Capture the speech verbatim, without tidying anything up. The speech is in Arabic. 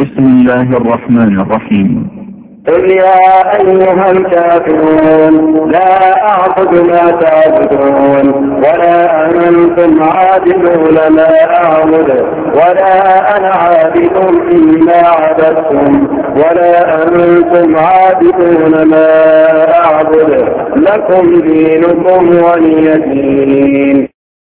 بسم الله الرحمن الرحيم. قل يا أيها الكافرون لا أعبد ما تعبدون ولا أنتم عابدون ما أعبد ولا أنا عابد ما عبدتم ولا أنتم عابدون ما أعبد لكم دينكم ولي دين.